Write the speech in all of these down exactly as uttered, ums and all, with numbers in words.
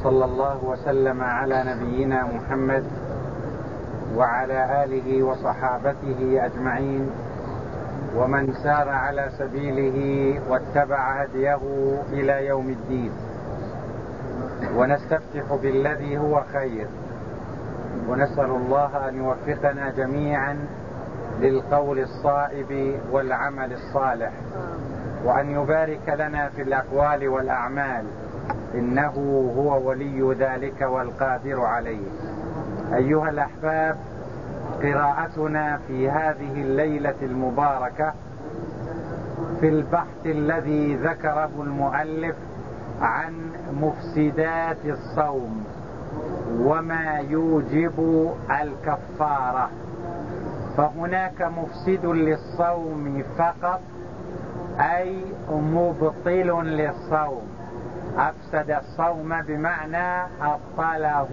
وصلى الله وسلم على نبينا محمد وعلى آله وصحابته أجمعين ومن سار على سبيله واتبع هديه إلى يوم الدين. ونستفتح بالذي هو خير، ونسأل الله أن يوفقنا جميعا للقول الصائب والعمل الصالح، وأن يبارك لنا في الأقوال والأعمال، إنه هو ولي ذلك والقادر عليه. أيها الأحباب، قراءتنا في هذه الليلة المباركة في البحث الذي ذكره المؤلف عن مفسدات الصوم وما يوجب الكفارة. فهناك مفسد للصوم فقط، أي مبطل للصوم، أفسد الصوم بمعنى أبطله،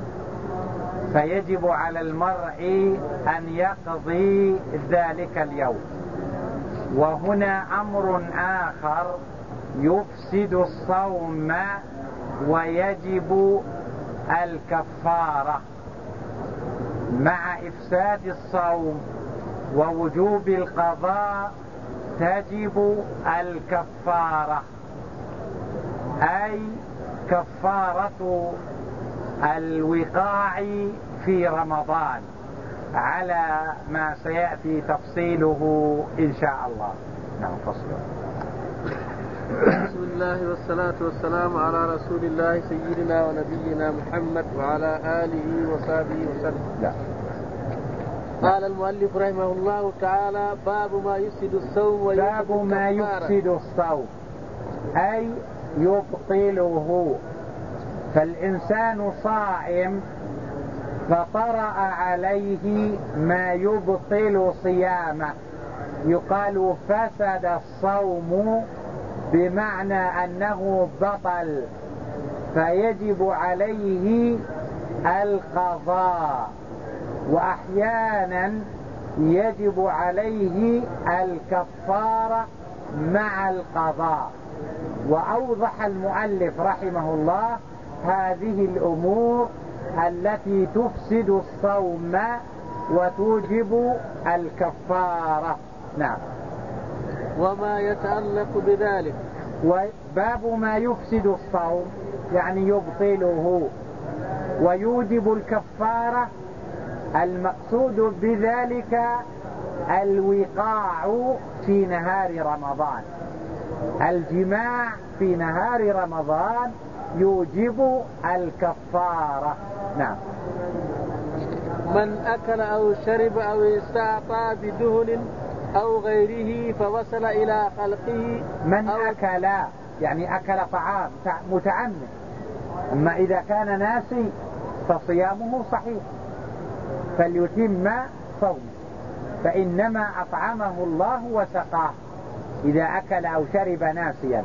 فيجب على المرء أن يقضي ذلك اليوم. وهنا أمر آخر يفسد الصوم ويجب الكفارة. مع إفساد الصوم ووجوب القضاء تجب الكفارة، أي كفارة الوقاع في رمضان، على ما سيأتي تفصيله إن شاء الله. نعم، فصل. بسم الله والصلاة والسلام على رسول الله سيدنا ونبينا محمد وعلى آله وصحبه وسلم. لا. قال المؤلف رحمه الله تعالى: باب ما يفسد الصوم باب ما يفسد الصوم أي يبطله. فالإنسان صائم فطرأ عليه ما يبطل صيامه، يقال فسد الصوم بمعنى أنه بطل، فيجب عليه القضاء، وأحيانا يجب عليه الكفارة مع القضاء. وأوضح المؤلف رحمه الله هذه الأمور التي تفسد الصوم وتوجب الكفارة. نعم. وما يتعلق بذلك. وباب ما يفسد الصوم يعني يبطله ويوجب الكفارة. المقصود بذلك الوقاع في نهار رمضان، الجماع في نهار رمضان يوجب الكفارة. نعم. من أكل أو شرب أو استعطى بدهن أو غيره فوصل إلى خلقه. من أكل يعني أكل طعام متعمد، أما إذا كان ناسي فصيامه صحيح، فليتم صومه، فإنما أطعمه الله وسقاه إذا أكل أو شرب ناسيا.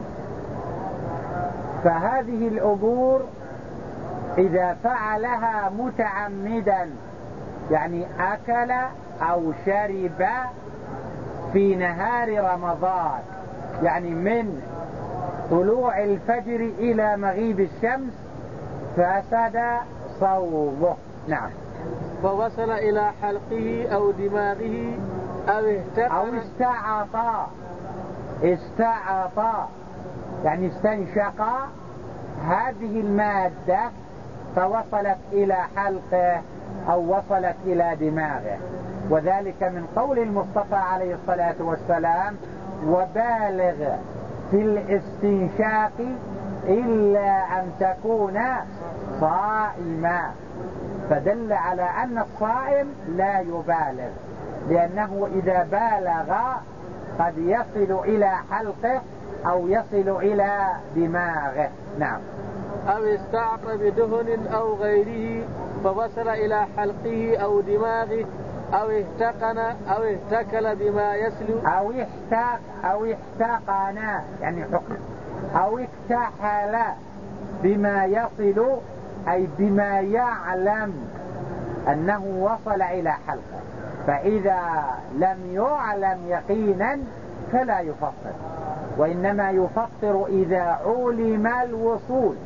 فهذه الأمور إذا فعلها متعمدا، يعني أكل أو شرب في نهار رمضان، يعني من طلوع الفجر إلى مغيب الشمس، فسد صومه. نعم. فوصل إلى حلقه أو دماغه أو اهتقن أو استعطى استعطى يعني استنشق هذه المادة فوصلت إلى حلقه أو وصلت إلى دماغه. وذلك من قول المصطفى عليه الصلاة والسلام: وبالغ في الاستنشاق إلا أن تكون صائما. فدل على أن الصائم لا يبالغ، لأنه إذا بالغ قد يصل إلى حلقه أو يصل إلى دماغه. نعم. أو استعطى بدهن أو غيره فوصل إلى حلقه أو دماغه أو اهتقن أو اهتكل بما يسلو أو احتاق أو احتقنا يعني حكم، أو اكتحل بما يصل أي بما يعلم أنه وصل إلى حلقه، فإذا لم يعلم يقينا فلا يفطر، وإنما يفطر إذا علم الوصول.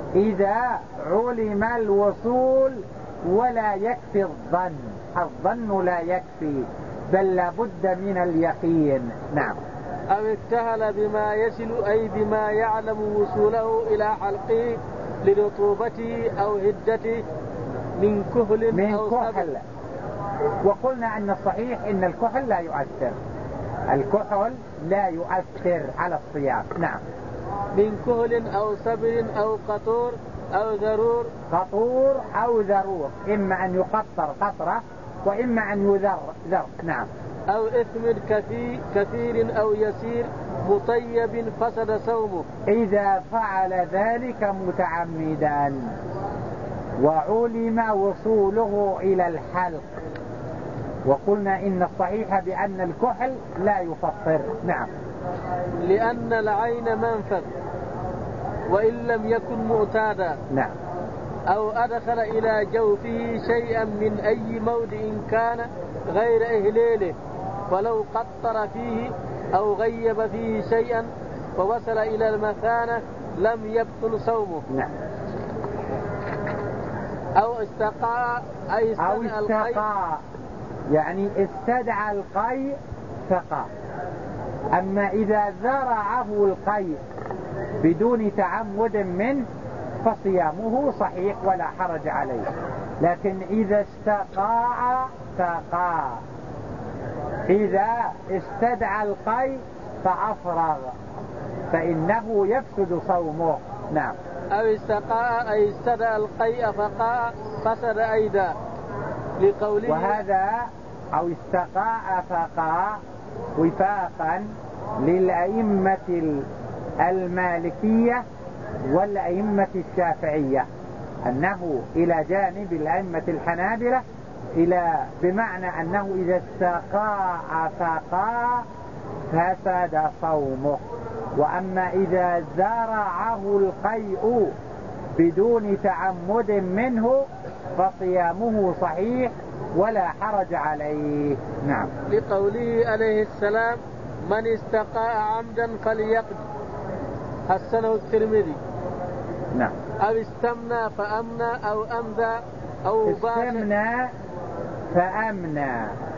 إذا علم الوصول ولا يكفي الظن. الظن لا يكفي بل لابد من اليقين. نعم. أو اكتهل بما يصل أي بما يعلم وصوله إلى حلقه لرطوبته أو هدته من كهل من أو كحل. وقلنا أن الصحيح أن الكحل لا يؤثر. الكحل لا يؤثر على الصيام. نعم. من كهل أو صبر أو قطور أو ذرور. قطور أو ذرور، إما أن يقطر قطرة وإما أن يذر ذر. نعم. أو إثم كثير, كثير أو يسير مطيب فسد صومه إذا فعل ذلك متعمدا وعلم وصوله إلى الحلق. وقلنا إن الصحيح بأن الكحل لا يفطر. نعم. لأن العين منفذ وإن لم يكن معتادا. نعم. أو أدخل إلى جوفه شيئا من أي موضع كان غير إهليله، فلو قطر فيه أو غيب فيه شيئا ووصل إلى المثانة لم يبطل صومه. نعم. أو استقاء أي أو استقاء يعني استدعى القيء سقى. أما إذا ذرعه القيء بدون تعمد منه فصيامه صحيح ولا حرج عليه. لكن إذا استقاء سقى. إذا استدعى القيء فأفرغ فإنه يفسد صومه. نعم. أو استقاء أي استدعى القيء فقاء فسد أيضا لقوله. وهذا أو استقاء فقاء وفاقا للأئمة المالكية والأئمة الشافعية، أنه إلى جانب الأئمة الحنابلة إلى بمعنى أنه إذا استقاء فقاء فسد صومه. وأما إذا زرعه القيء بدون تعمد منه فصيامه صحيح ولا حرج عليه. نعم. لقوله عليه السلام من استقاء عمدا فليقض، حسنه الترمذي. نعم. أو استمنى فأمنى أو أمذى أو استمنى فأمنى.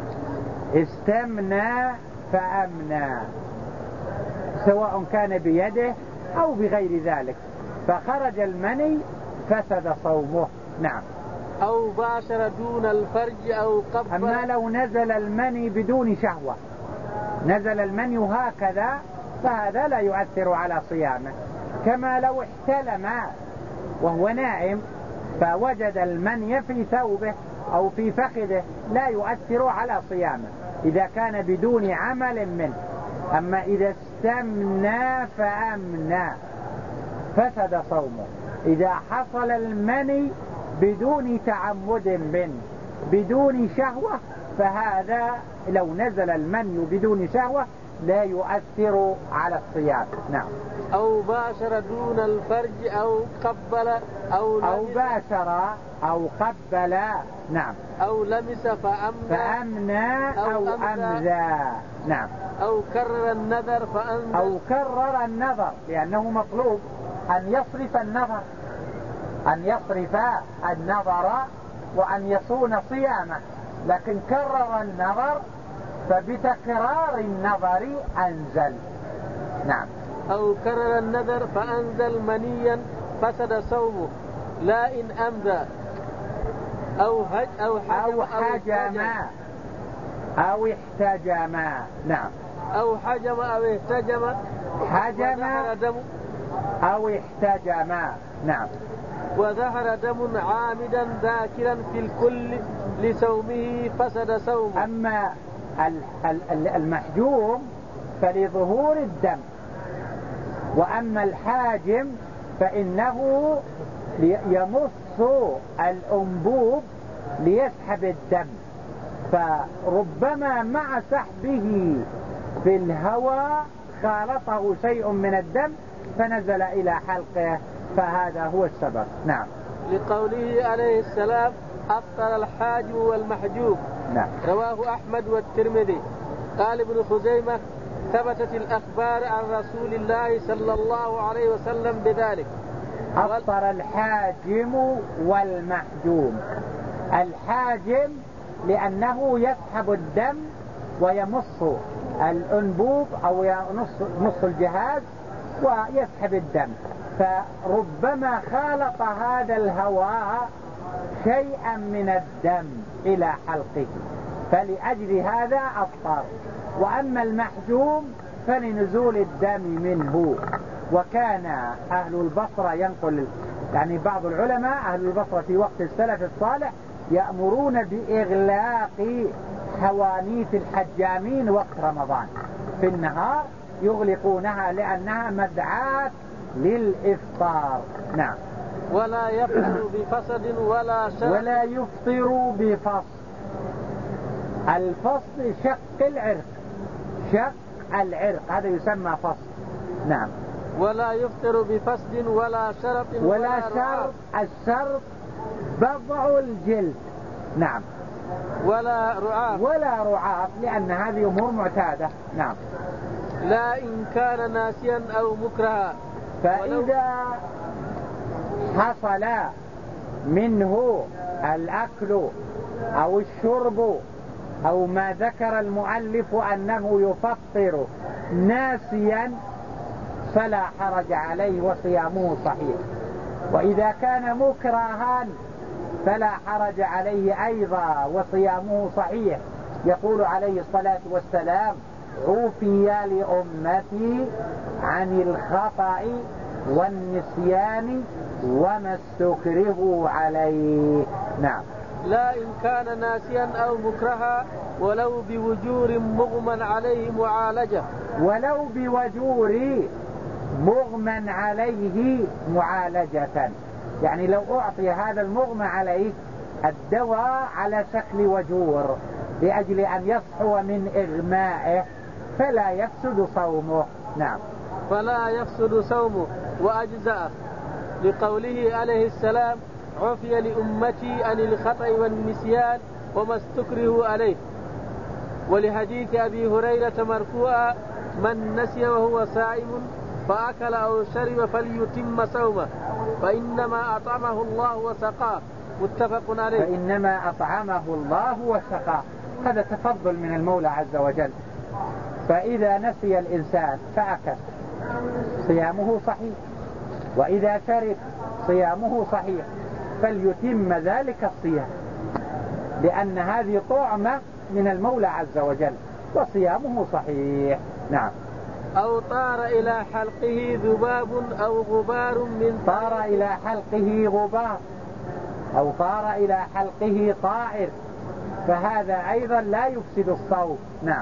استمنى فأمنى سواء كان بيده أو بغير ذلك، فخرج المني فسد صومه. نعم. أو باشر دون الفرج أو قبل. أما لو نزل المني بدون شهوة، نزل المني هكذا فهذا لا يؤثر على صيامه. كما لو احتلم وهو نائم فوجد المني في ثوبه أو في فخذه لا يؤثر على صيامه إذا كان بدون عمل منه. أما إذا استمنى فأمنى فسد صومه. إذا حصل المني بدون تعمد منه بدون شهوة فهذا لو نزل المني بدون شهوة لا يؤثر على الصيام. نعم. أو باشر دون الفرج أو قبل أو, أو باشر أو قبل. نعم. أو لمس فأمنى فأمنى أو, أو أمذى. نعم. أو كرر النذر فأنزل. أو كرر النظر لأنه مطلوب أن يصرف النظر أن يصرف النظر وأن يصون صيامه، لكن كرر النظر فبتكرار النظر أنزل. نعم. أو كرر النذر فأنزل منيا فسد صومه لا إن أمذى أو هج أو حجم أو حجم أو احتجم. نعم. أو حجم أو احتجم حجم دم أو احتجم. نعم. وظهر دم عامدا ذاكرا في الكل لصومه فسد صومه. أما المحجوم فلظهور الدم، وأما الحاجم فإنه يمص الأنبوب ليسحب الدم، فربما مع سحبه في الهواء خالطه شيء من الدم فنزل إلى حلقه، فهذا هو السبب. نعم. لقوله عليه السلام أفطر الحاجم والمحجوب. نعم. رواه أحمد والترمذي. قال ابن خزيمة ثبتت الأخبار عن رسول الله صلى الله عليه وسلم بذلك، أفطر الحاجم والمحجوم. الحاجم لأنه يسحب الدم ويمص الأنبوب أو يمص الجهاز ويسحب الدم، فربما خالط هذا الهواء شيئا من الدم إلى حلقه، فلأجل هذا أفطر. وأما المحجوم فلنزول الدم منه. وكان أهل البصرة ينقل يعني بعض العلماء أهل البصرة في وقت السلف الصالح يأمرون بإغلاق حوانيت الحجامين وقت رمضان في النهار، يغلقونها لأنها مدعاة للإفطار. نعم. ولا يفطر بفصد ولا شرط ولا يفطر بفصد. الفصل شق العرق، شق العرق هذا يسمى فصل. نعم. ولا يفطر بفسد ولا شرط ولا شرط. الشرط بضع الجلد. نعم. ولا رعاف. ولا رعاف لأن هذه أمور معتادة. نعم. لا إن كان ناسيا أو مكرها. فإذا حصل منه الأكل أو الشرب أو ما ذكر المؤلف أنه يفطر ناسيا فلا حرج عليه وصيامه صحيح. وإذا كان مكرها فلا حرج عليه أيضا وصيامه صحيح. يقول عليه الصلاة والسلام: عوفي لأمتي عن الخطأ والنسيان وما استكرهوا عليه. نعم. لا إن كان ناسيا أو مكرها ولو بوجور مغمى عليه معالجة. ولو بوجور مغمى عليه معالجة، يعني لو أعطي هذا المغمى عليه الدواء على شكل وجور لأجل أن يصحو من إغمائه فلا يفسد صومه. نعم. فلا يفسد صومه وأجزاء، لقوله عليه السلام: عفي لأمتي عن الخطأ والنسيان وما استكرهوا عليه. ولحديث أبي هريرة مرفوعا: من نسي وهو صائم فأكل أو شرب فليتم صومه فإنما أطعمه الله وسقاه. متفق عليه. فإنما أطعمه الله وسقاه، هذا تفضل من المولى عز وجل. فإذا نسي الإنسان فأكل صيامه صحيح، وإذا شرب صيامه صحيح، فليتم ذلك الصيام لأن هذه طعمة من المولى عز وجل وصيامه صحيح. نعم. أو طار إلى حلقه ذباب أو غبار من طار إلى حلقه غبار أو طار إلى حلقه طائر، فهذا أيضا لا يفسد الصوم. نعم.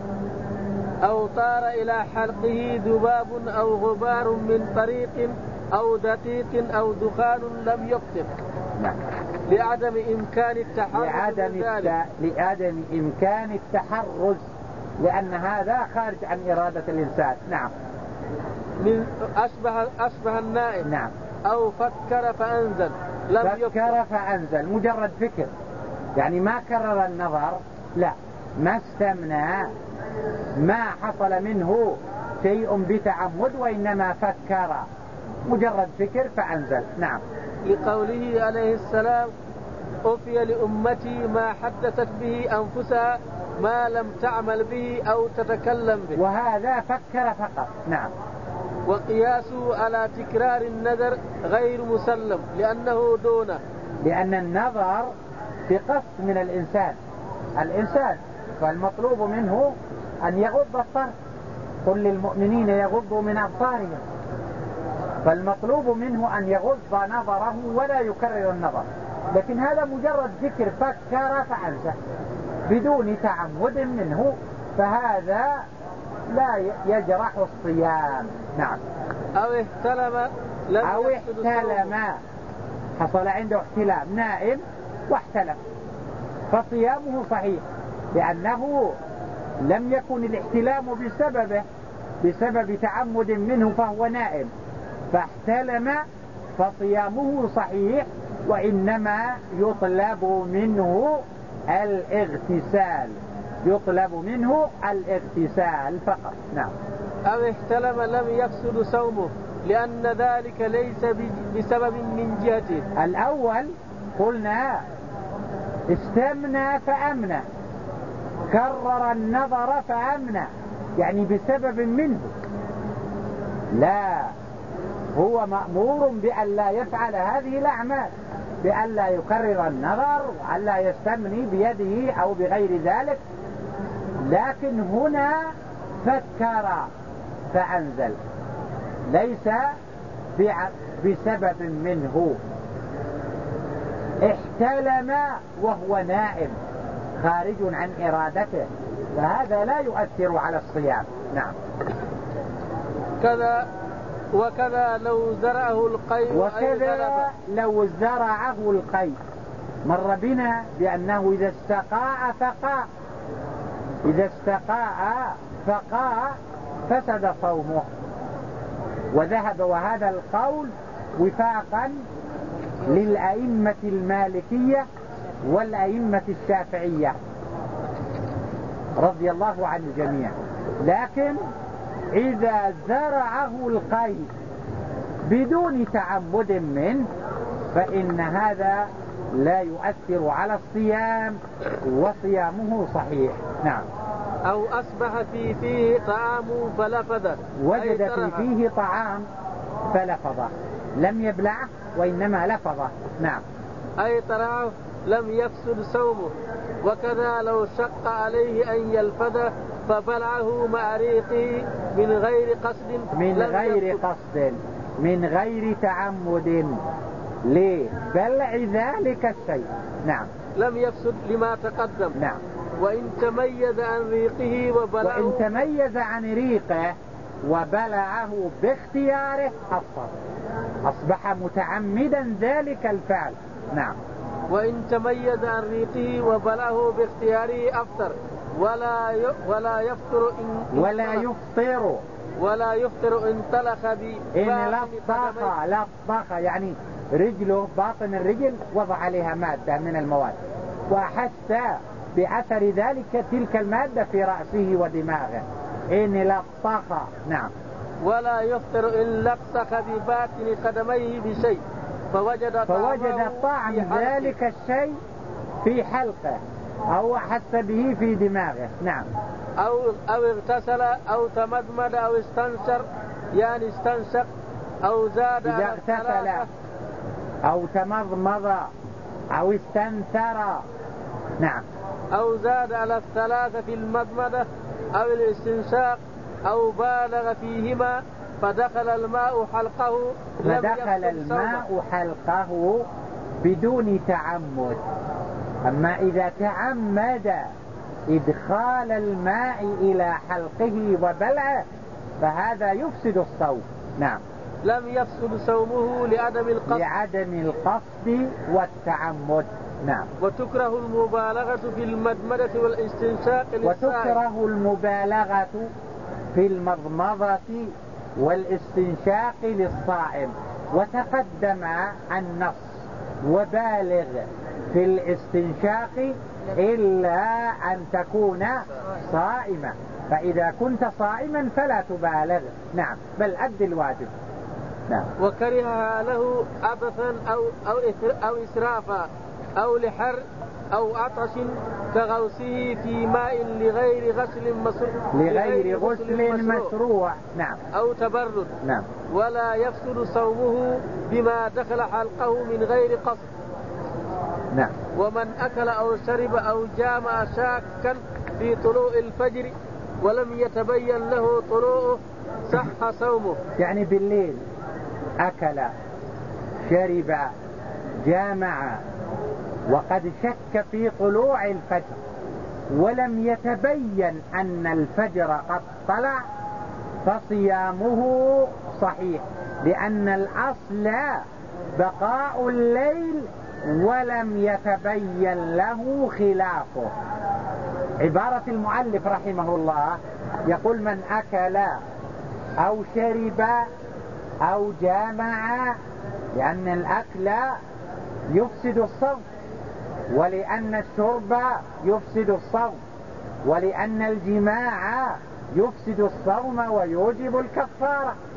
أو طار إلى حلقه ذباب أو غبار من طريق أو دقيق أو دخان لم يفطر. نعم. لعدم إمكان التحرز لعدم, الت... لعدم إمكان التحرز، لأن هذا خارج عن إرادة الإنسان. نعم. من أشبه, أشبه النائم. نعم. أو فكر فأنزل لم فكر يفطر. فأنزل مجرد فكر، يعني ما كرر النظر، لا، ما استمنى، ما حصل منه شيء بتعمد، وإنما فكر مجرد فكر فأنزل. نعم. لقوله عليه السلام: أوفي لأمتي ما حدثت به أنفسها ما لم تعمل به أو تتكلم به. وهذا فكر فقط. نعم. وقياسه على تكرار النذر غير مسلم لأنه دونه، لأن النظر بقصد من الإنسان الإنسان فالمطلوب منه أن يغض الطرف. قل للمؤمنين يغضوا من أبصارهم، فالمطلوب منه أن يغض نظره ولا يكرر النظر. لكن هذا مجرد ذكر فكر فأنسى بدون تعمد منه، فهذا لا يجرح الصيام. نعم. أو احتلم لم أو احتلم، حصل عنده احتلام، نائم واحتلم، فصيامه صحيح لأنه لم يكن الاحتلام بسببه بسبب تعمد منه فهو نائم، فاحتلم فصيامه صحيح، وإنما يطلب منه الاغتسال يطلب منه الاغتسال فقط. نعم. أو احتلم لم يفسد صومه لأن ذلك ليس بسبب من جهته. الأول قلنا استمنى فأمنى، كرر النظر فأمنى، يعني بسبب منه. لا، هو مأمور بأن لا يفعل هذه الأعمال، بأن لا يكرر النظر وأن لا يستمني بيده أو بغير ذلك. لكن هنا فكر فأنزل، ليس بسبب منه. احتلم وهو نائم خارج عن إرادته، فهذا لا يؤثر على الصيام. نعم. كذا وكذا لو زرعه القيء، وكذا لو زرعه القيء. مر بنا بأنه إذا استقاء فقاء، إذا استقاء فقاء فسد صومه. وذهب وهذا القول وفاقا للأئمة المالكية والأئمة الشافعية رضي الله عن الجميع. لكن إذا زرعه القيء بدون تعمد منه فإن هذا لا يؤثر على الصيام وصيامه صحيح. نعم. أو أصبح في فيه طعام فلفظ، وجد في فيه طعام فلفظه، لم يبلعه وإنما لفظه. نعم. أي طرعه لم يفسد صومه. وكذا لو شق عليه أن يلفظ فبلعه مع ريقه من غير قصد، من غير قصد من غير تعمد لبلع ذلك الشيء. نعم. لم يفسد لما تقدم. نعم. وإن تميز عن ريقه وبلعه وإن تميز عن ريقه وبلعه باختياره أفطر، أصبح متعمدا ذلك الفعل. نعم. وإن تميز عن ريقه وبلعه باختياره أفطر، ولا ولا يفطر إن ولا يفطر ولا يفطر إن تلخ إن لطخ لطخ يعني رجله باطن الرجل وضع عليها مادة من المواد وأحس بأثر ذلك تلك المادة في رأسه ودماغه، إن لطخ. نعم. ولا يفطر إن لطخ بباطن قدميه بشيء فوجد فوجد طعم ذلك الشيء في حلقه أو حس به في دماغه. نعم. أو أو اغتسل أو تمضمض أو استنشر، يعني استنشق أو زاد إذا اغتسل أو تمضمض أو استنثر. نعم. أو زاد على الثلاثة في المضمضة أو الاستنشاق أو بالغ فيهما فدخل الماء حلقه فدخل الماء حلقه بدون تعمد. أما إذا تعمد إدخال الماء إلى حلقه وبلعه فهذا يفسد الصوم. نعم. لم يفسد صومه لعدم القصد لعدم القصد والتعمد. نعم. وتكره المبالغة في المضمضة والاستنشاق للصائم. وتكره المبالغة في المضمضة والاستنشاق للصائم. وتقدم النص وبالغ في الاستنشاق إلا أن تكون صائما، فإذا كنت صائما فلا تبالغ. نعم. بل أد الواجب. نعم. وكرهها له عبثا أو, أو, أو إسرافا أو لحر أو عطش كغوصه في ماء لغير غسل مشروع لغير غسل مشروع. نعم. أو تبرد. نعم. ولا يفسد صومه بما دخل حلقه من غير قصد. نعم. ومن أكل أو شرب أو جامع شاكا في طلوع الفجر ولم يتبين له طلوعه صح صومه. يعني بالليل أكل شرب جامع وقد شك في طلوع الفجر ولم يتبين أن الفجر قد طلع فصيامه صحيح، لأن الأصل بقاء الليل ولم يتبين له خلافه. عبارة المؤلف رحمه الله يقول من أكل أو شرب أو جامع، لأن الأكل يفسد الصوم ولأن الشرب يفسد الصوم ولأن الجماع يفسد الصوم ويوجب الكفارة.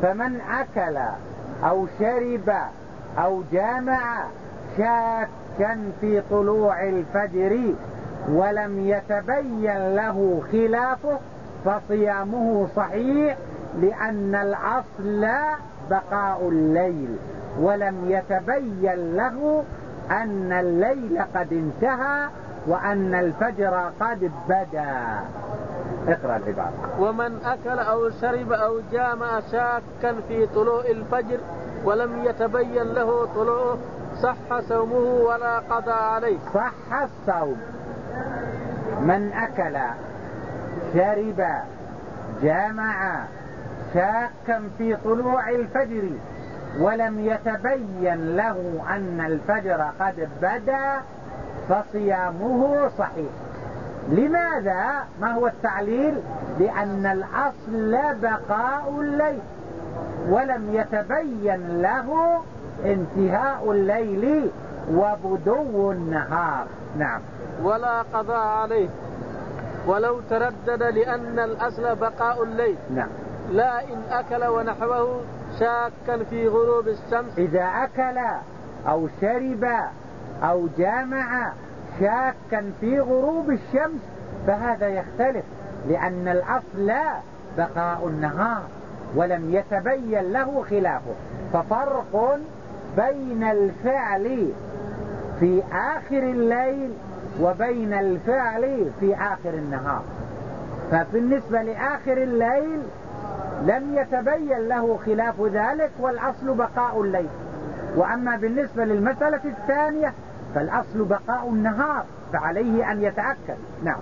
فمن أكل أو شرب أو جامع شاكا في طلوع الفجر ولم يتبين له خلافه فصيامه صحيح، لأن الأصل بقاء الليل ولم يتبين له أن الليل قد انتهى وأن الفجر قد بدا. اقرأ العبارة. ومن أكل أو شرب أو جامع شاكا في طلوع الفجر ولم يتبين له طلوعه صح صومه ولا قضاء عليه. صح الصوم. من أكل شرب جامع شاكا في طلوع الفجر ولم يتبين له أن الفجر قد بدا فصيامه صحيح. لماذا؟ ما هو التعليل؟ لأن الأصل بقاء الليل ولم يتبين له انتهاء الليل وبدو النهار. نعم. ولا قضاء عليه ولو تردد، لأن الأصل بقاء الليل. نعم. لا إن أكل ونحوه شاكا في غروب الشمس. إذا أكل أو شرب أو جامع شاكا في غروب الشمس فهذا يختلف، لأن الأصل بقاء النهار ولم يتبين له خلافه. ففرق بين الفعل في آخر الليل وبين الفعل في آخر النهار. فبالنسبة لآخر الليل لم يتبين له خلاف ذلك والأصل بقاء الليل، وأما بالنسبة للمسألة الثانية فالأصل بقاء النهار، فعليه أن يتأكد. نعم.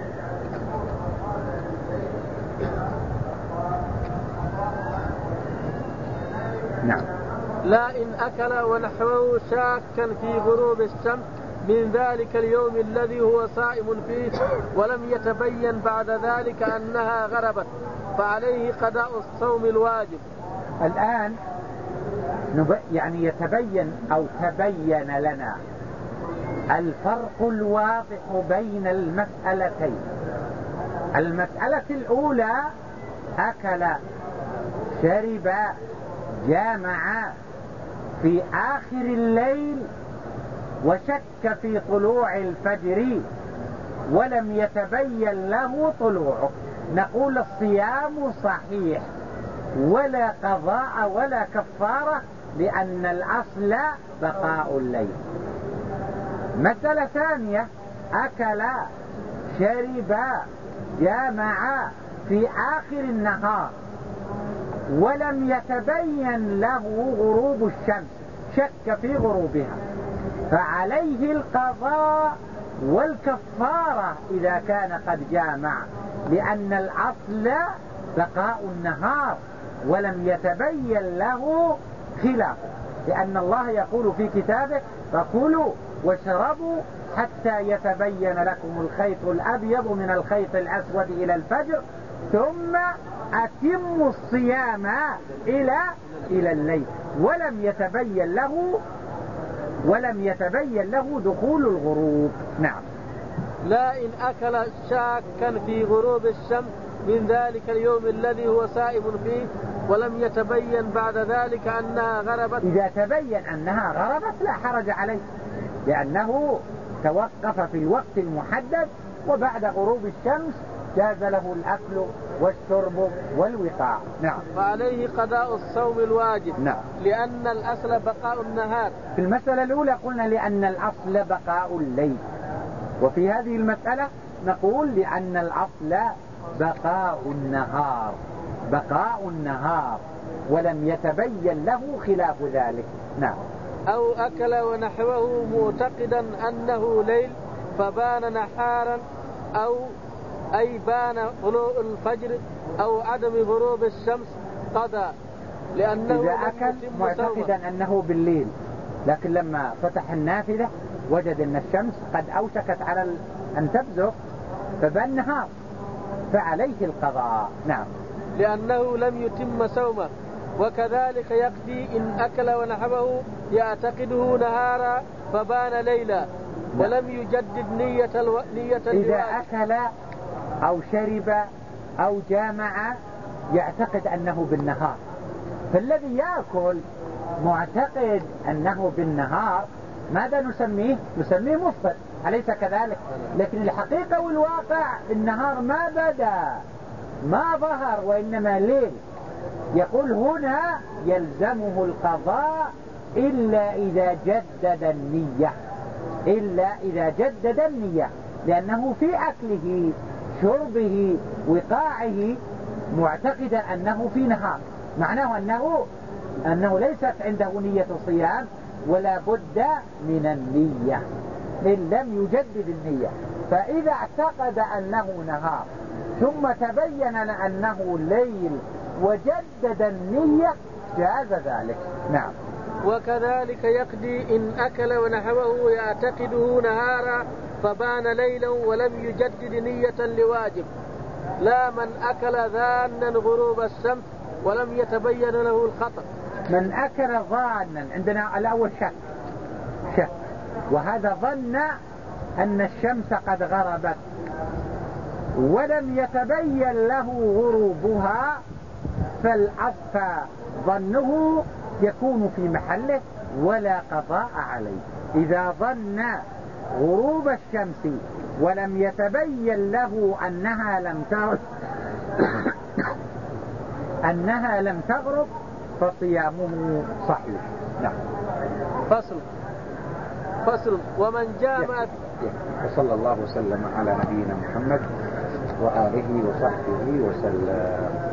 نعم. لا إن أكل ونحوه شاكا في غروب الشمس من ذلك اليوم الذي هو صائم فيه ولم يتبين بعد ذلك أنها غربت فعليه قضاء الصوم الواجب. الآن يعني يتبين أو تبين لنا الفرق الواضح بين المسألتين. المسألة الأولى أكل شرب جامع في آخر الليل وشك في طلوع الفجر ولم يتبين له طلوعه، نقول الصيام صحيح ولا قضاء ولا كفارة، لأن الأصل بقاء الليل. مسألة ثانية أكل شرب جامع في آخر النهار ولم يتبين له غروب الشمس، شك في غروبها، فعليه القضاء والكفارة إذا كان قد جامع، لأن الأصل بقاء النهار ولم يتبين له خلافه، لأن الله يقول في كتابه فكلوا واشربوا حتى يتبين لكم الخيط الأبيض من الخيط الأسود إلى الفجر ثم أتموا الصيام إلى إلى الليل، ولم يتبين له ولم يتبين له دخول الغروب. نعم. لا إن أكل شاكا في غروب الشمس من ذلك اليوم الذي هو سائم فيه ولم يتبين بعد ذلك أنها غربت. إذا تبين أنها غربت لا حرج عليه، لأنه توقف في الوقت المحدد وبعد غروب الشمس جاز له الأكل والشرب والوقاء. نعم. فعليه قضاء الصوم الواجب. نعم. لأن الأصل بقاء النهار. في المسألة الأولى قلنا لأن الأصل بقاء الليل، وفي هذه المسألة نقول لأن الأصل بقاء النهار بقاء النهار ولم يتبين له خلاف ذلك. نعم. أو أكل ونحوه معتقدا أنه ليل فبان نحارا أو أي بان طلوع الفجر أو عدم غروب الشمس قضى، لأنه إذا أكل معتقدا أنه بالليل لكن لما فتح النافذة وجد أن الشمس قد أوشكت على أن تبزغ فبان نهار فعليه القضاء. نعم. لأنه لم يتم صومه. وكذلك يقضي إن أكل ونحوه يعتقده نهارا فبان ليلا ولم يجدد نية الو... نية إذا أكل أو شرب أو جامع يعتقد أنه بالنهار فالذي يأكل معتقد أنه بالنهار ماذا نسميه؟ نسميه مفطر، أليس كذلك؟ لكن الحقيقة والواقع النهار ما بدأ ما ظهر وإنما ليل. يقول هنا يلزمه القضاء إلا إذا جدد النية، إلا إذا جدد النية، لأنه في أكله شربه وقاعه معتقدا أنه في نهار، معناه أنه أنه ليست عنده نية صيام ولا بد من النية إن لم يجدد النية. فإذا اعتقد أنه نهار ثم تبين أنه ليل وجدد النية جاز ذلك. نعم. وكذلك يقضي إن أكل ونحوه يعتقده نهارا فبان ليلا ولم يجدد نية لواجب، لا من أكل ذانا غروب الشمس ولم يتبين له الخطأ. من أكل ظانا، عندنا الأول شك شك وهذا ظن أن الشمس قد غربت ولم يتبين له غروبها، فالأصفى ظنه يكون في محله ولا قضاء عليه. إذا ظن غروب الشمس ولم يتبين له أنها لم تغرب أنها لم تغرب فصيامه صحيح. نعم. فصل فصل ومن جامع. وصلى الله وسلم على نبينا محمد وآله وصحبه وسلم.